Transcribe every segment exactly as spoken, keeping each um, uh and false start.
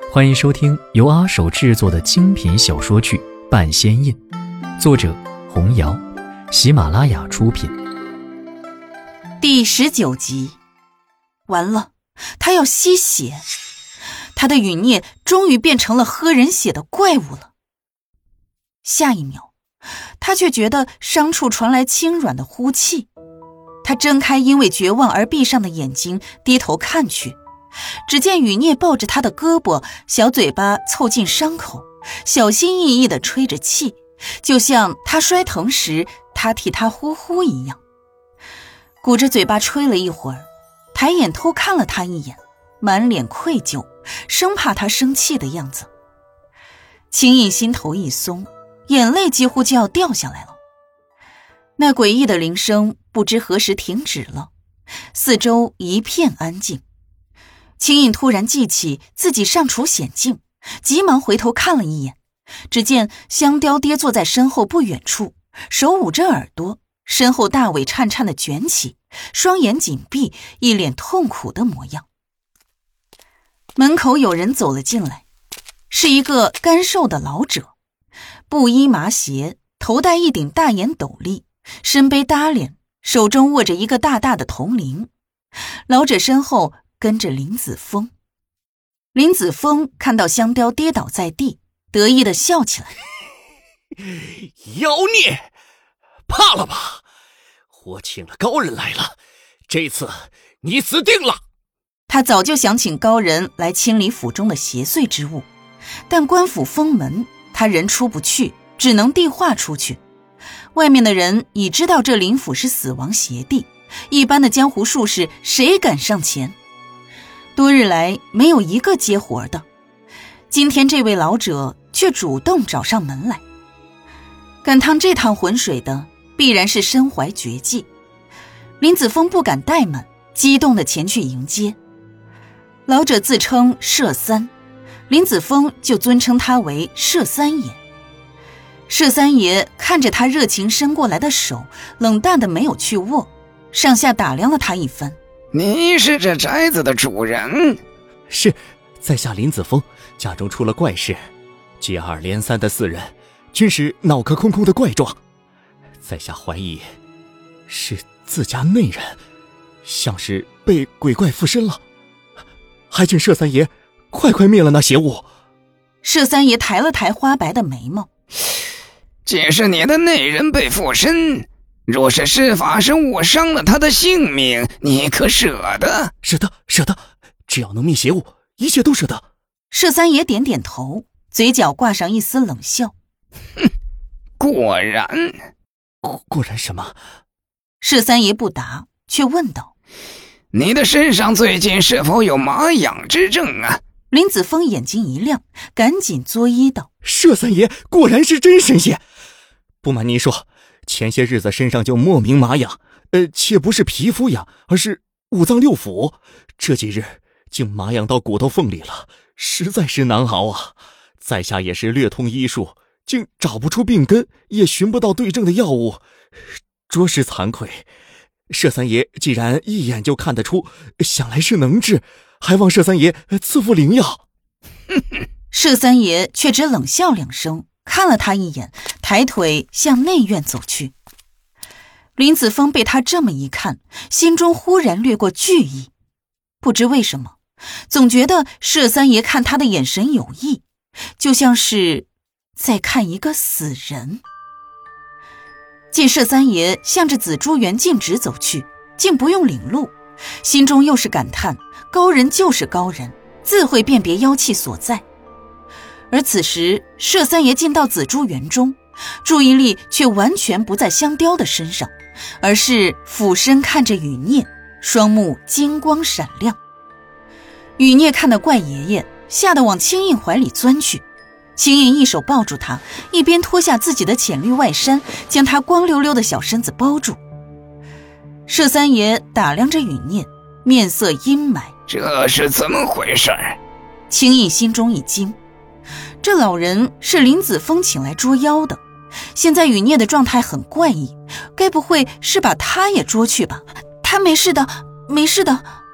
欢迎收听由阿手制作的精品小说剧《半仙印》，作者红瑶，喜马拉雅出品。 第十九集。完了，他要吸血，他的余孽终于变成了喝人血的怪物了。下一秒，他却觉得伤处传来轻软的呼气。他睁开因为绝望而闭上的眼睛，低头看去，只见余孽抱着他的胳膊，小嘴巴凑近伤口，小心翼翼地吹着气，就像他摔疼时他替他呼呼一样。鼓着嘴巴吹了一会儿，抬眼偷看了他一眼，满脸愧疚，生怕他生气的样子。秦颖心头一松，眼泪几乎就要掉下来了。那诡异的铃声不知何时停止了，四周一片安静。秦颖突然记起自己上处险境，急忙回头看了一眼，只见香雕跌坐在身后不远处，手捂着耳朵，身后大尾颤颤地卷起，双眼紧闭，一脸痛苦的模样。门口有人走了进来，是一个干瘦的老者，布衣麻鞋，头戴一顶大檐斗笠，身背搭脸，手中握着一个大大的铜铃。老者身后跟着林子峰。林子峰看到香雕跌倒在地，得意地笑起来。 妖孽，怕了吧？我请了高人来了，这次你死定了。 他早就想请高人来清理府中的邪祟之物，但官府封门，他人出不去，只能递话出去。外面的人已知道这林府是死亡邪地，一般的江湖术士谁敢上前？多日来没有一个接活的，今天这位老者却主动找上门来。敢趟这趟浑水的必然是身怀绝技。林子峰不敢怠慢，激动地前去迎接。老者自称麝三，林子峰就尊称他为麝三爷。麝三爷看着他热情伸过来的手，冷淡的没有去握，上下打量了他一番。 你是这宅子的主人？ 是，在下林子峰，家中出了怪事，接二连三的四人均是脑壳空空的怪状，在下怀疑是自家内人，像是被鬼怪附身了，还请麝三爷快快灭了那邪物。 麝三爷抬了抬花白的眉毛， 既是你的内人被附身，若是施法时误伤了他的性命，你可舍得？ 舍得，舍得，只要能灭邪物，一切都舍得。 麝三爷点点头，嘴角挂上一丝冷笑。 哼，果然。 果果然什么？ 麝三爷不答，却问道： 你的身上最近是否有麻痒之症啊？ 林子峰眼睛一亮，赶紧作揖道： 麝三爷果然是真神仙。不瞒您说，前些日子身上就莫名麻痒，呃，且不是皮肤痒，而是五脏六腑，这几日竟麻痒到骨头缝里了，实在是难熬啊。在下也是略通医术，竟找不出病根，也寻不到对症的药物，着实惭愧。麝三爷既然一眼就看得出，想来是能治，还望麝三爷赐副灵药。 麝三爷却只冷笑两声，看了他一眼，抬腿向内院走去。林子峰被他这么一看，心中忽然掠过惧意，不知为什么，总觉得麝三爷看他的眼神有异，就像是在看一个死人。见麝三爷向着紫珠园径直走去，竟不用领路，心中又是感叹，高人就是高人，自会辨别妖气所在。而此时麝三爷进到紫珠园中，注意力却完全不在香雕的身上，而是俯身看着余孽，双目金光闪亮。余孽看到怪爷爷，吓得往青印怀里钻去。青印一手抱住他，一边脱下自己的浅绿外衫，将他光溜溜的小身子包住。麝三爷打量着余孽，面色阴霾。 这是怎么回事？ 青印心中一惊，这老人是林子峰请来捉妖的，现在余孽的状态很怪异，该不会是把他也捉去吧？他没事的，没事的。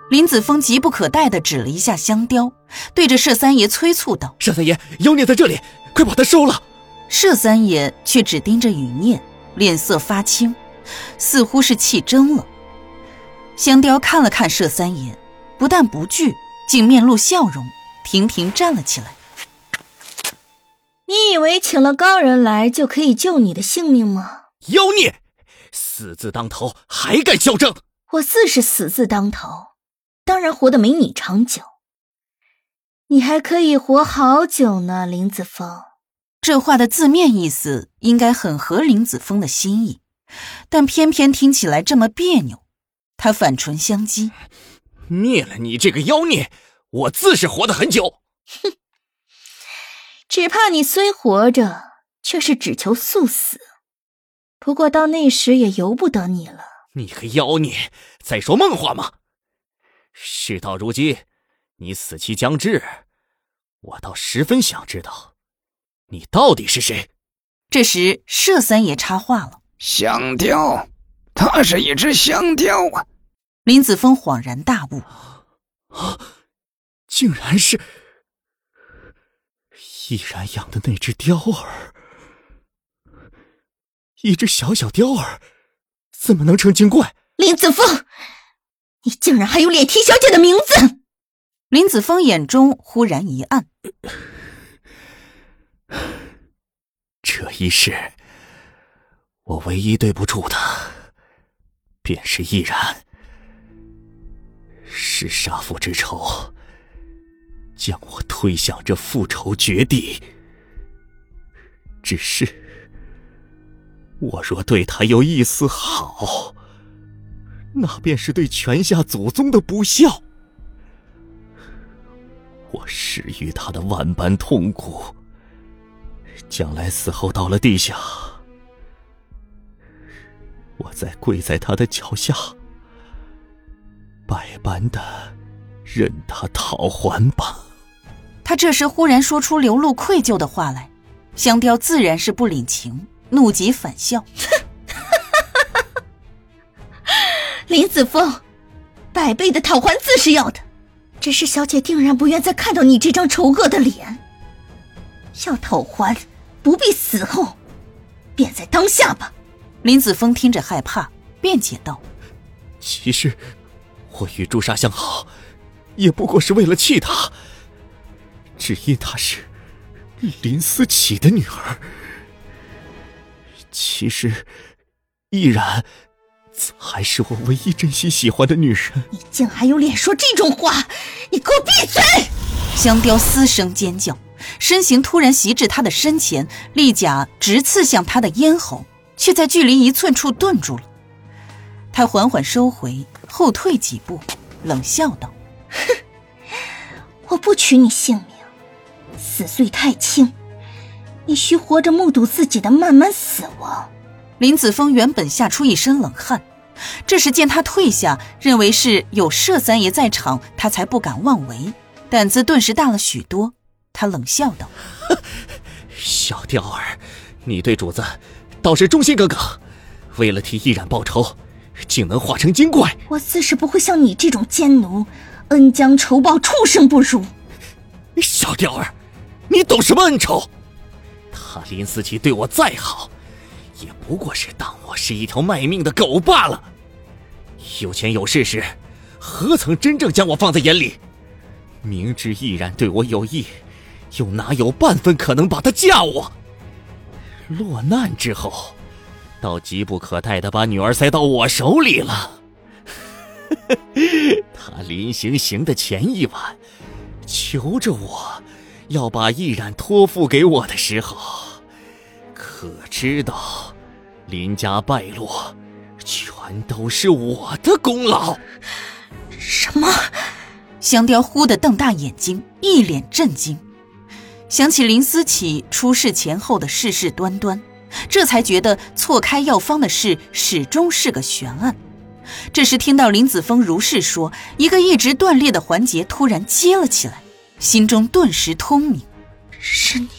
林子峰急不可待地指了一下香雕，对着麝三爷催促道： 麝三爷，妖孽在这里，快把他收了。 麝三爷却只盯着雨念，脸色发青，似乎是气争了。香雕看了看麝三爷，不但不惧，竟面露笑容，亭亭站了起来。 你以为请了高人来就可以救你的性命吗？ 妖孽，死字当头，还敢嚣张！ 我自是死字当头，当然活得没你长久。你还可以活好久呢，林子峰。 这话的字面意思应该很合林子峰的心意，但偏偏听起来这么别扭。他反唇相讥： 灭了你这个妖孽，我自是活得很久。 哼，只怕你虽活着，却是只求速死。不过到那时也由不得你了。 你个妖孽，在说梦话吗？事到如今，你死期将至，我倒十分想知道，你到底是谁？ 这时麝三爷插话了： 香雕，它是一只香雕啊！ 林子峰恍然大悟， 啊，竟然是毅然养的那只雕儿。一只小小雕儿怎么能成精怪？ 林子峰，你竟然还有脸提小姐的名字！ 林子峰眼中忽然一暗， 这一世我唯一对不住的便是毅然，是杀父之仇将我推向这复仇绝地。只是我若对他有一丝好，那便是对泉下祖宗的不孝。我施予他的万般痛苦，将来死后到了地下，我再跪在他的脚下，百般的任他讨还吧。 他这时忽然说出流露愧疚的话来，香雕自然是不领情，怒极反笑。 林子峰，百倍的讨还自是要的，只是小姐定然不愿再看到你这张丑恶的脸。要讨还，不必死后，便在当下吧。 林子峰听着害怕，辩解道： 其实我与朱砂相好，也不过是为了气她，只因她是林思琪的女儿。其实毅然才是我唯一真心喜欢的女人。 你竟还有脸说这种话，你给我闭嘴！ 香雕嘶声尖叫，身形突然袭至他的身前，利甲直刺向他的咽喉，却在距离一寸处顿住了。他缓缓收回，后退几步，冷笑道： 哼，我不取你性命，死罪太轻，你需活着目睹自己的慢慢死亡。 林子峰原本吓出一身冷汗，这时见他退下，认为是有麝三爷在场，他才不敢妄为，胆子顿时大了许多。他冷笑道： 小雕儿，你对主子倒是忠心耿耿，为了替毅然报仇，竟能化成精怪。 我自是不会像你这种奸奴，恩将仇报，畜生不如。 小雕儿，你懂什么恩仇？他林思琪对我再好，也不过是当我是一条卖命的狗罢了。有权有势时，何曾真正将我放在眼里？明知毅然对我有意，又哪有半分可能把他嫁我？落难之后，倒急不可待地把女儿塞到我手里了。他临行刑的前一晚，求着我要把毅然托付给我的时候，可知道林家败落全都是我的功劳。 什么？ 香雕忽地瞪大眼睛，一脸震惊，想起林思琪出事前后的世事端端，这才觉得错开药方的事始终是个悬案。这时听到林子峰如是说，一个一直断裂的环节突然接了起来，心中顿时通明。 是你，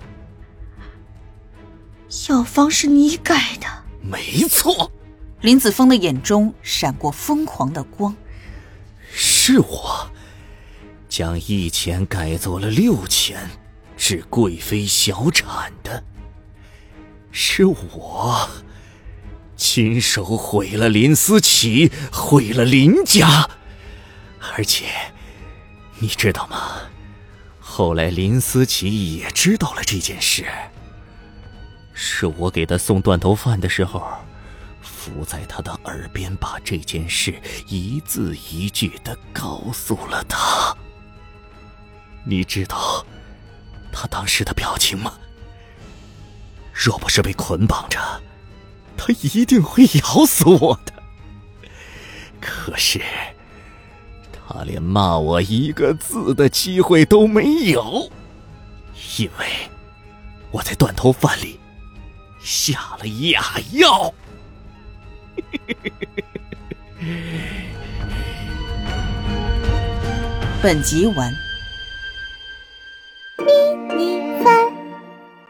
药方是你改的？ 没错。 林子峰的眼中闪过疯狂的光。 是是我将一钱改做了六钱，治贵妃小产的，是我亲手毁了林思琪，毁了林家。而且你知道吗？后来林思琪也知道了这件事，是我给他送断头饭的时候，伏在他的耳边，把这件事一字一句地告诉了他。你知道他当时的表情吗？若不是被捆绑着，他一定会咬死我的。可是他连骂我一个字的机会都没有，因为我在断头饭里下了哑药。 本集完。 迷你饭。